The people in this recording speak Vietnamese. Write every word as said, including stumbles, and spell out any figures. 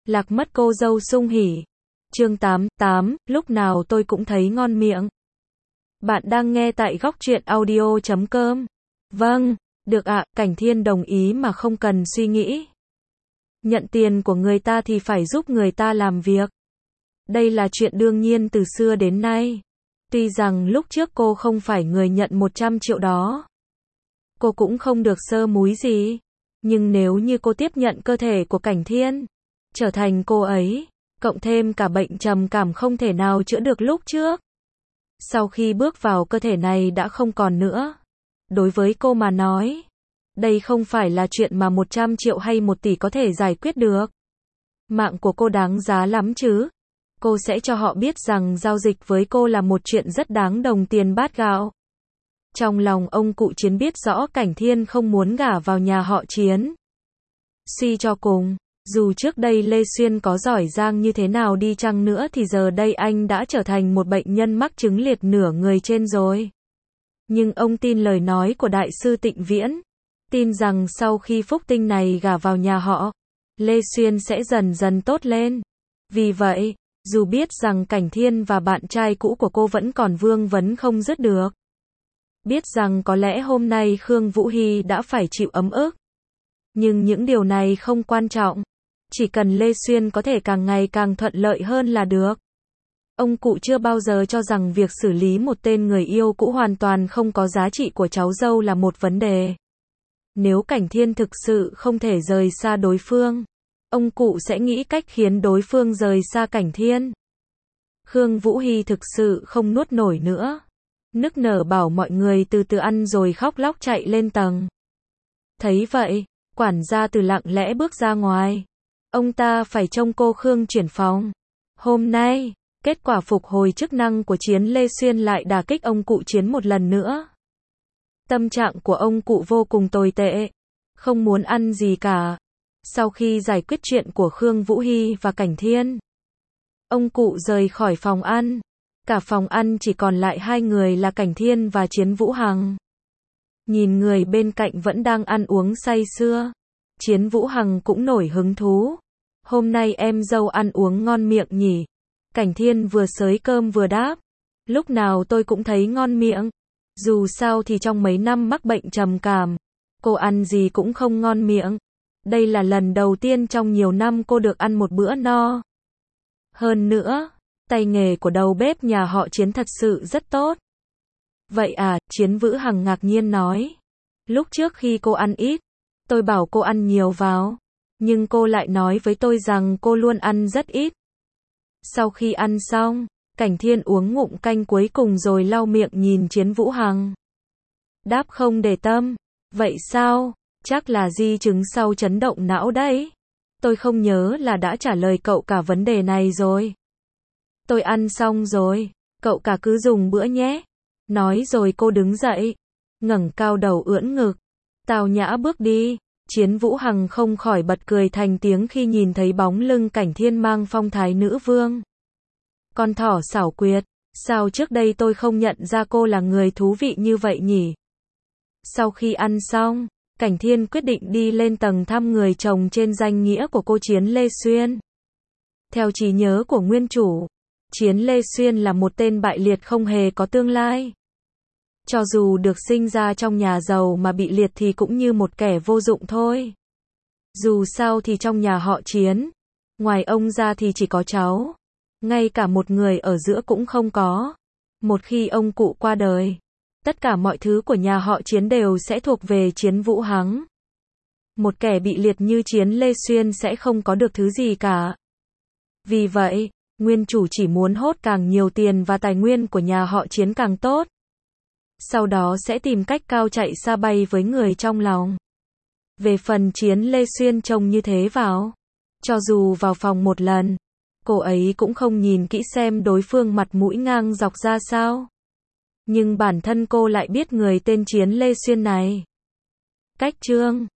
Lạc mất cô dâu sung hỉ. Chương tám, tám, lúc nào tôi cũng thấy ngon miệng. Bạn đang nghe tại góc truyện audio chấm com. Vâng, được ạ, Cảnh Thiên đồng ý mà không cần suy nghĩ. Nhận tiền của người ta thì phải giúp người ta làm việc. Đây là chuyện đương nhiên từ xưa đến nay. Tuy rằng lúc trước cô không phải người nhận một trăm triệu đó. Cô cũng không được sơ múi gì. Nhưng nếu như cô tiếp nhận cơ thể của Cảnh Thiên, trở thành cô ấy, cộng thêm cả bệnh trầm cảm không thể nào chữa được lúc trước. Sau khi bước vào cơ thể này đã không còn nữa. Đối với cô mà nói, đây không phải là chuyện mà một trăm triệu hay một tỷ có thể giải quyết được. Mạng của cô đáng giá lắm chứ. Cô sẽ cho họ biết rằng giao dịch với cô là một chuyện rất đáng đồng tiền bát gạo. Trong lòng ông cụ Chiến biết rõ Cảnh Thiên không muốn gả vào nhà họ Chiến. Suy cho cùng, dù trước đây Lê Xuyên có giỏi giang như thế nào đi chăng nữa thì giờ đây anh đã trở thành một bệnh nhân mắc chứng liệt nửa người trên rồi. Nhưng ông tin lời nói của Đại sư Tịnh Viễn, tin rằng sau khi phúc tinh này gả vào nhà họ, Lê Xuyên sẽ dần dần tốt lên. Vì vậy, dù biết rằng Cảnh Thiên và bạn trai cũ của cô vẫn còn vương vấn không dứt được, biết rằng có lẽ hôm nay Khương Vũ Hy đã phải chịu ấm ức, nhưng những điều này không quan trọng. Chỉ cần Lê Xuyên có thể càng ngày càng thuận lợi hơn là được. Ông cụ chưa bao giờ cho rằng việc xử lý một tên người yêu cũ hoàn toàn không có giá trị của cháu dâu là một vấn đề. Nếu Cảnh Thiên thực sự không thể rời xa đối phương, ông cụ sẽ nghĩ cách khiến đối phương rời xa Cảnh Thiên. Khương Vũ Hy thực sự không nuốt nổi nữa. Nức nở bảo mọi người từ từ ăn rồi khóc lóc chạy lên tầng. Thấy vậy, quản gia Từ lặng lẽ bước ra ngoài. Ông ta phải trông cô Khương chuyển phòng. Hôm nay, kết quả phục hồi chức năng của Chiến Lê Xuyên lại đả kích ông cụ Chiến một lần nữa. Tâm trạng của ông cụ vô cùng tồi tệ, không muốn ăn gì cả. Sau khi giải quyết chuyện của Khương Vũ Hy và Cảnh Thiên, ông cụ rời khỏi phòng ăn. Cả phòng ăn chỉ còn lại hai người là Cảnh Thiên và Chiến Vũ Hằng. Nhìn người bên cạnh vẫn đang ăn uống say sưa, Chiến Vũ Hằng cũng nổi hứng thú. Hôm nay em dâu ăn uống ngon miệng nhỉ? Cảnh Thiên vừa xới cơm vừa đáp. Lúc nào tôi cũng thấy ngon miệng. Dù sao thì trong mấy năm mắc bệnh trầm cảm, cô ăn gì cũng không ngon miệng. Đây là lần đầu tiên trong nhiều năm cô được ăn một bữa no. Hơn nữa, tay nghề của đầu bếp nhà họ Chiến thật sự rất tốt. Vậy à, Chiến Vũ Hằng ngạc nhiên nói. Lúc trước khi cô ăn ít, tôi bảo cô ăn nhiều vào. Nhưng cô lại nói với tôi rằng cô luôn ăn rất ít. Sau khi ăn xong, Cảnh Thiên uống ngụm canh cuối cùng rồi lau miệng nhìn Chiến Vũ Hằng. Đáp không để tâm. Vậy sao? Chắc là di chứng sau chấn động não đấy. Tôi không nhớ là đã trả lời cậu cả vấn đề này rồi. Tôi ăn xong rồi, cậu cả cứ dùng bữa nhé. Nói rồi cô đứng dậy, ngẩng cao đầu ưỡn ngực, tao nhã bước đi. Chiến Vũ Hằng không khỏi bật cười thành tiếng khi nhìn thấy bóng lưng Cảnh Thiên mang phong thái nữ vương. Con thỏ xảo quyệt, sao trước đây tôi không nhận ra cô là người thú vị như vậy nhỉ? Sau khi ăn xong, Cảnh Thiên quyết định đi lên tầng thăm người chồng trên danh nghĩa của cô Chiến Lê Xuyên. Theo trí nhớ của nguyên chủ, Chiến Lê Xuyên là một tên bại liệt không hề có tương lai. Cho dù được sinh ra trong nhà giàu mà bị liệt thì cũng như một kẻ vô dụng thôi. Dù sao thì trong nhà họ Chiến, ngoài ông ra thì chỉ có cháu. Ngay cả một người ở giữa cũng không có. Một khi ông cụ qua đời, tất cả mọi thứ của nhà họ Chiến đều sẽ thuộc về Chiến Vũ Hằng. Một kẻ bị liệt như Chiến Lê Xuyên sẽ không có được thứ gì cả. Vì vậy, nguyên chủ chỉ muốn hốt càng nhiều tiền và tài nguyên của nhà họ Chiến càng tốt. Sau đó sẽ tìm cách cao chạy xa bay với người trong lòng. Về phần Chiến Lê Xuyên trông như thế vào, cho dù vào phòng một lần, cô ấy cũng không nhìn kỹ xem đối phương mặt mũi ngang dọc ra sao. Nhưng bản thân cô lại biết người tên Chiến Lê Xuyên này. Cách chương